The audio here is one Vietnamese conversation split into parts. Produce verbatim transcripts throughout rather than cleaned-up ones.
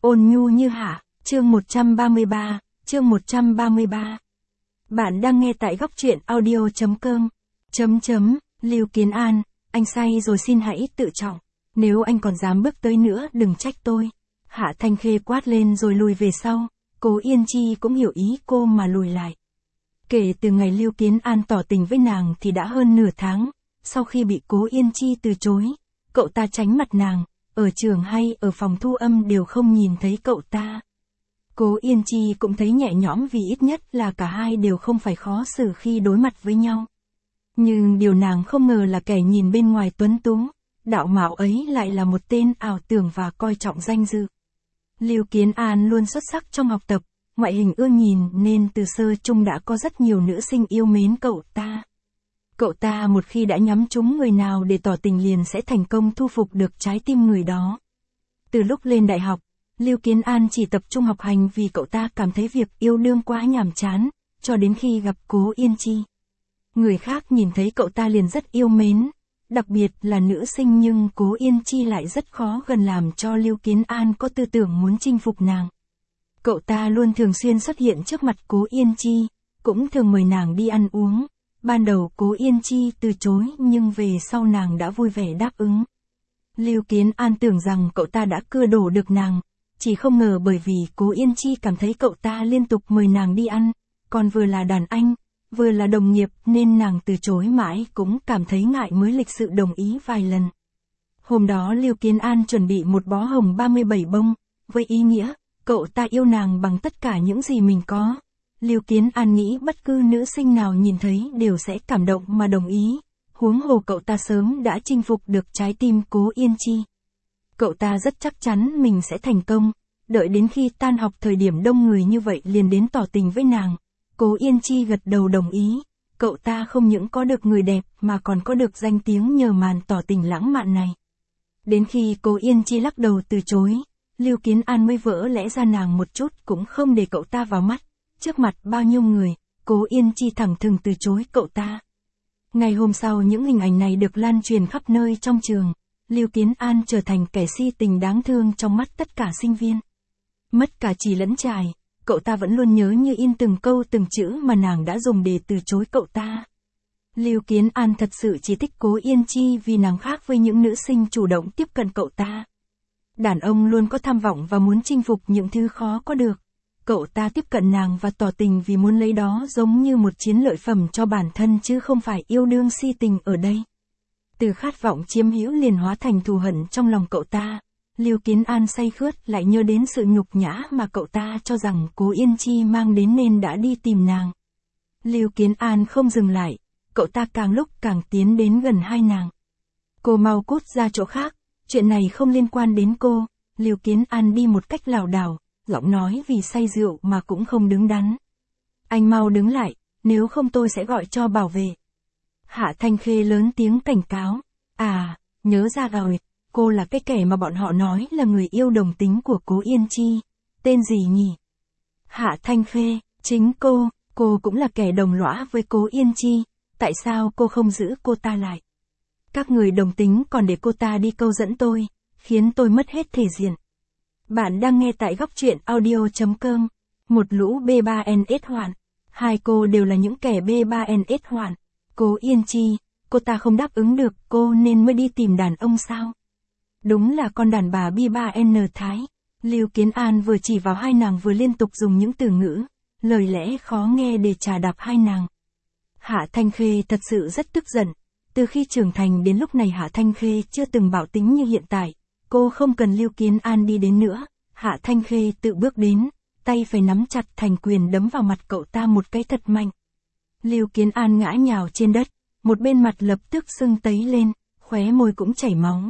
Ôn nhu như hạ, chương một trăm ba mươi ba, chương một trăm ba mươi ba. Bạn đang nghe tại góc truyện audio.com. Chấm chấm, Lưu Kiến An, anh say rồi xin hãy tự trọng. Nếu anh còn dám bước tới nữa đừng trách tôi. Hạ Thanh Khê quát lên rồi lùi về sau. Cố Yên Chi cũng hiểu ý cô mà lùi lại. Kể từ ngày Lưu Kiến An tỏ tình với nàng thì đã hơn nửa tháng. Sau khi bị Cố Yên Chi từ chối, cậu ta tránh mặt nàng. Ở trường hay ở phòng thu âm đều không nhìn thấy cậu ta. Cố Yên Chi cũng thấy nhẹ nhõm vì ít nhất là cả hai đều không phải khó xử khi đối mặt với nhau. Nhưng điều nàng không ngờ là kẻ nhìn bên ngoài tuấn tú, đạo mạo ấy lại là một tên ảo tưởng và coi trọng danh dự. Lưu Kiến An luôn xuất sắc trong học tập, ngoại hình ưa nhìn nên từ sơ chung đã có rất nhiều nữ sinh yêu mến cậu ta. Cậu ta một khi đã nhắm trúng người nào để tỏ tình liền sẽ thành công thu phục được trái tim người đó. Từ lúc lên đại học, Lưu Kiến An chỉ tập trung học hành vì cậu ta cảm thấy việc yêu đương quá nhàm chán, cho đến khi gặp Cố Yên Chi. Người khác nhìn thấy cậu ta liền rất yêu mến, đặc biệt là nữ sinh, nhưng Cố Yên Chi lại rất khó gần làm cho Lưu Kiến An có tư tưởng muốn chinh phục nàng. Cậu ta luôn thường xuyên xuất hiện trước mặt Cố Yên Chi, cũng thường mời nàng đi ăn uống. Ban đầu Cố Yên Chi từ chối nhưng về sau nàng đã vui vẻ đáp ứng. Lưu Kiến An tưởng rằng cậu ta đã cưa đổ được nàng, chỉ không ngờ bởi vì Cố Yên Chi cảm thấy cậu ta liên tục mời nàng đi ăn, còn vừa là đàn anh, vừa là đồng nghiệp nên nàng từ chối mãi cũng cảm thấy ngại mới lịch sự đồng ý vài lần. Hôm đó Lưu Kiến An chuẩn bị một bó hồng ba mươi bảy bông, với ý nghĩa, cậu ta yêu nàng bằng tất cả những gì mình có. Lưu Kiến An nghĩ bất cứ nữ sinh nào nhìn thấy đều sẽ cảm động mà đồng ý, huống hồ cậu ta sớm đã chinh phục được trái tim Cố Yên Chi. Cậu ta rất chắc chắn mình sẽ thành công, đợi đến khi tan học thời điểm đông người như vậy liền đến tỏ tình với nàng. Cố Yên Chi gật đầu đồng ý, cậu ta không những có được người đẹp mà còn có được danh tiếng nhờ màn tỏ tình lãng mạn này. Đến khi Cố Yên Chi lắc đầu từ chối, Lưu Kiến An mới vỡ lẽ ra nàng một chút cũng không để cậu ta vào mắt. Trước mặt bao nhiêu người, Cố Yên Chi thẳng thừng từ chối cậu ta. Ngày hôm sau những hình ảnh này được lan truyền khắp nơi trong trường. Lưu Kiến An trở thành kẻ si tình đáng thương trong mắt tất cả sinh viên. Mất cả chì lẫn chài, cậu ta vẫn luôn nhớ như in từng câu từng chữ mà nàng đã dùng để từ chối cậu ta. Lưu Kiến An thật sự chỉ thích Cố Yên Chi vì nàng khác với những nữ sinh chủ động tiếp cận cậu ta. Đàn ông luôn có tham vọng và muốn chinh phục những thứ khó có được. Cậu ta tiếp cận nàng và tỏ tình vì muốn lấy đó giống như một chiến lợi phẩm cho bản thân chứ không phải yêu đương si tình ở đây. Từ khát vọng chiếm hữu liền hóa thành thù hận trong lòng cậu ta. Lưu Kiến An say khướt lại nhớ đến sự nhục nhã mà cậu ta cho rằng Cố Yên Chi mang đến nên đã đi tìm nàng. Lưu Kiến An không dừng lại, cậu ta càng lúc càng tiến đến gần hai nàng. Cô mau cút ra chỗ khác, chuyện này không liên quan đến cô. Lưu Kiến An đi một cách lảo đảo, giọng nói vì say rượu mà cũng không đứng đắn. Anh mau đứng lại, nếu không tôi sẽ gọi cho bảo vệ. Hạ Thanh Khê lớn tiếng cảnh cáo. À, nhớ ra rồi, cô là cái kẻ mà bọn họ nói là người yêu đồng tính của Cố Yên Chi. Tên gì nhỉ? Hạ Thanh Khê, chính cô, cô cũng là kẻ đồng lõa với Cố Yên Chi. Tại sao cô không giữ cô ta lại? Các người đồng tính còn để cô ta đi câu dẫn tôi, khiến tôi mất hết thể diện. Bạn đang nghe tại góc truyện audio.com. Một lũ B ba N S hoạn. Hai cô đều là những kẻ B ba N S hoạn. Cố Yên Chi, cô ta không đáp ứng được cô nên mới đi tìm đàn ông sao? Đúng là con đàn bà B ba N Thái. Lưu Kiến An vừa chỉ vào hai nàng vừa liên tục dùng những từ ngữ, lời lẽ khó nghe để chà đạp hai nàng. Hạ Thanh Khê thật sự rất tức giận. Từ khi trưởng thành đến lúc này Hạ Thanh Khê chưa từng bạo tính như hiện tại. Cô không cần Lưu Kiến An đi đến nữa, Hạ Thanh Khê tự bước đến, tay phải nắm chặt thành quyền đấm vào mặt cậu ta một cái thật mạnh. Lưu Kiến An ngã nhào trên đất, một bên mặt lập tức sưng tấy lên, khóe môi cũng chảy máu.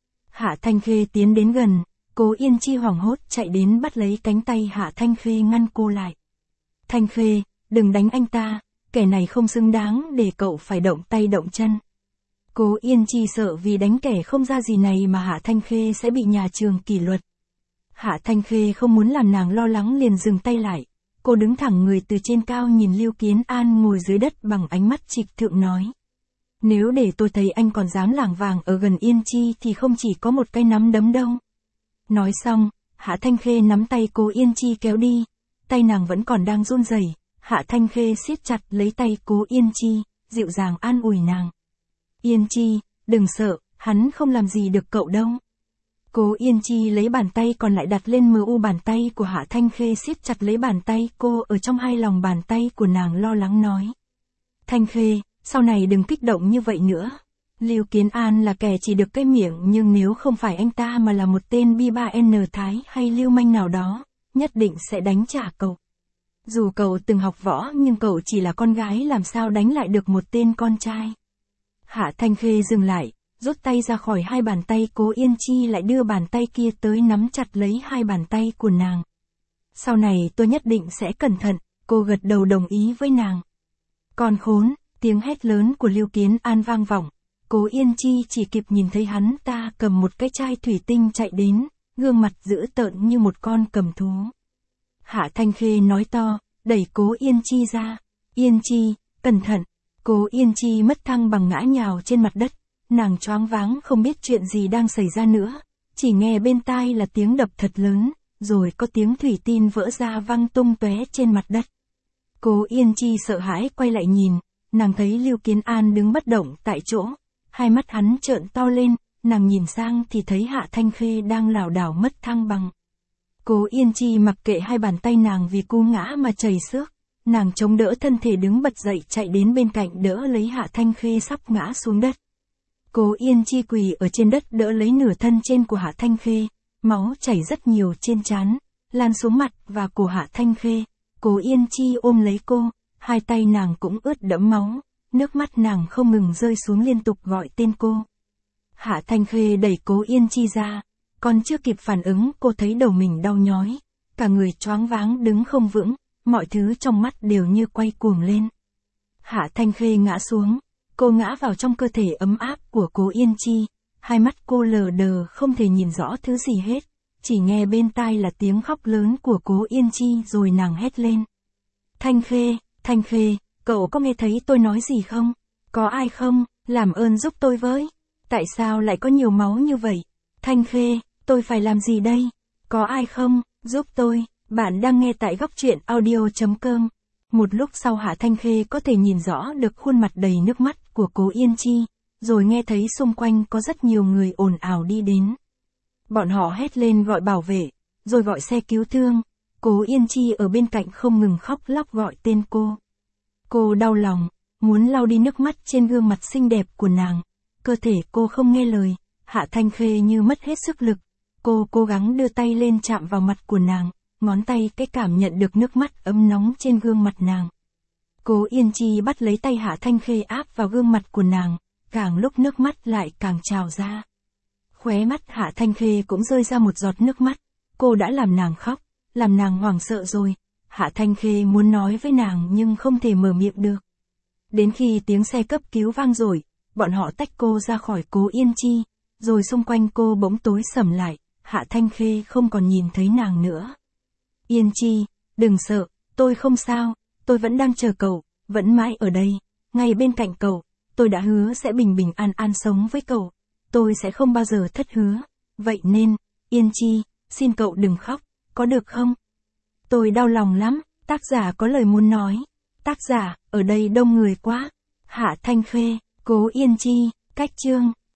Hạ Thanh Khê tiến đến gần, Cố Yên Chi hoảng hốt chạy đến bắt lấy cánh tay Hạ Thanh Khê ngăn cô lại. Thanh Khê, đừng đánh anh ta, kẻ này không xứng đáng để cậu phải động tay động chân. Cố Yên Chi sợ vì đánh kẻ không ra gì này mà Hạ Thanh Khê sẽ bị nhà trường kỷ luật. Hạ Thanh Khê không muốn làm nàng lo lắng liền dừng tay lại. Cô đứng thẳng người từ trên cao nhìn Lưu Kiến An ngồi dưới đất bằng ánh mắt trịch thượng nói. Nếu để tôi thấy anh còn dám lảng vàng ở gần Yên Chi thì không chỉ có một cái nắm đấm đâu. Nói xong, Hạ Thanh Khê nắm tay Cố Yên Chi kéo đi, tay nàng vẫn còn đang run rẩy. Hạ Thanh Khê siết chặt lấy tay Cố Yên Chi, dịu dàng an ủi nàng. Yên Chi, đừng sợ, hắn không làm gì được cậu đâu. Cố Yên Chi lấy bàn tay còn lại đặt lên mờ u bàn tay của Hạ Thanh Khê, siết chặt lấy bàn tay cô ở trong hai lòng bàn tay của nàng, lo lắng nói. Thanh Khê, sau này đừng kích động như vậy nữa. Lưu Kiến An là kẻ chỉ được cái miệng, nhưng nếu không phải anh ta mà là một tên bi ba en thái hay lưu manh nào đó, nhất định sẽ đánh trả cậu. Dù cậu từng học võ nhưng cậu chỉ là con gái, làm sao đánh lại được một tên con trai. Hạ Thanh Khê dừng lại, rút tay ra khỏi hai bàn tay Cố Yên Chi, lại đưa bàn tay kia tới nắm chặt lấy hai bàn tay của nàng. Sau này tôi nhất định sẽ cẩn thận, cô gật đầu đồng ý với nàng. Con khốn, tiếng hét lớn của Lưu Kiến An vang vọng. Cố Yên Chi chỉ kịp nhìn thấy hắn ta cầm một cái chai thủy tinh chạy đến, gương mặt dữ tợn như một con cầm thú. Hạ Thanh Khê nói to, đẩy Cố Yên Chi ra. Yên Chi, cẩn thận. Cố Yên Chi mất thăng bằng ngã nhào trên mặt đất, nàng choáng váng không biết chuyện gì đang xảy ra nữa, chỉ nghe bên tai là tiếng đập thật lớn, rồi có tiếng thủy tinh vỡ ra văng tung tóe trên mặt đất. Cố Yên Chi sợ hãi quay lại nhìn, nàng thấy Lưu Kiến An đứng bất động tại chỗ, hai mắt hắn trợn to lên, nàng nhìn sang thì thấy Hạ Thanh Khê đang lảo đảo mất thăng bằng. Cố Yên Chi mặc kệ hai bàn tay nàng vì cú ngã mà chảy xước, nàng chống đỡ thân thể đứng bật dậy chạy đến bên cạnh đỡ lấy Hạ Thanh Khê sắp ngã xuống đất. Cố Yên Chi quỳ ở trên đất đỡ lấy nửa thân trên của Hạ Thanh Khê, máu chảy rất nhiều trên trán, lan xuống mặt và cổ Hạ Thanh Khê. Cố Yên Chi ôm lấy cô, hai tay nàng cũng ướt đẫm máu, nước mắt nàng không ngừng rơi xuống liên tục gọi tên cô. Hạ Thanh Khê đẩy Cố Yên Chi ra, còn chưa kịp phản ứng cô thấy đầu mình đau nhói, cả người choáng váng đứng không vững, mọi thứ trong mắt đều như quay cuồng lên. Hạ Thanh Khê ngã xuống, cô ngã vào trong cơ thể ấm áp của Cố Yên Chi, hai mắt cô lờ đờ không thể nhìn rõ thứ gì hết, chỉ nghe bên tai là tiếng khóc lớn của Cố Yên Chi rồi nàng hét lên. Thanh Khê, Thanh Khê, cậu có nghe thấy tôi nói gì không? Có ai không? Làm ơn giúp tôi với. Tại sao lại có nhiều máu như vậy? Thanh Khê, tôi phải làm gì đây? Có ai không? Giúp tôi. Bạn đang nghe tại góc truyện audio chấm com. Một lúc sau Hạ Thanh Khê có thể nhìn rõ được khuôn mặt đầy nước mắt của Cố Yên Chi, rồi nghe thấy xung quanh có rất nhiều người ồn ào đi đến. Bọn họ hét lên gọi bảo vệ, rồi gọi xe cứu thương. Cố Yên Chi ở bên cạnh không ngừng khóc lóc gọi tên cô. Cô đau lòng, muốn lau đi nước mắt trên gương mặt xinh đẹp của nàng. Cơ thể cô không nghe lời, Hạ Thanh Khê như mất hết sức lực. Cô cố gắng đưa tay lên chạm vào mặt của nàng, ngón tay cái cảm nhận được nước mắt ấm nóng trên gương mặt nàng. Cố Yên Chi bắt lấy tay Hạ Thanh Khê áp vào gương mặt của nàng, càng lúc nước mắt lại càng trào ra. Khóe mắt Hạ Thanh Khê cũng rơi ra một giọt nước mắt, cô đã làm nàng khóc, làm nàng hoảng sợ rồi. Hạ Thanh Khê muốn nói với nàng nhưng không thể mở miệng được. Đến khi tiếng xe cấp cứu vang rồi, bọn họ tách cô ra khỏi Cố Yên Chi, rồi xung quanh cô bỗng tối sầm lại, Hạ Thanh Khê không còn nhìn thấy nàng nữa. Yên Chi, đừng sợ, tôi không sao, tôi vẫn đang chờ cậu, vẫn mãi ở đây, ngay bên cạnh cậu, tôi đã hứa sẽ bình bình an an sống với cậu, tôi sẽ không bao giờ thất hứa, vậy nên, Yên Chi, xin cậu đừng khóc, có được không? Tôi đau lòng lắm, tác giả có lời muốn nói. Tác giả, ở đây đông người quá. Hạ Thanh Khê, Cố Yên Chi, cách chương.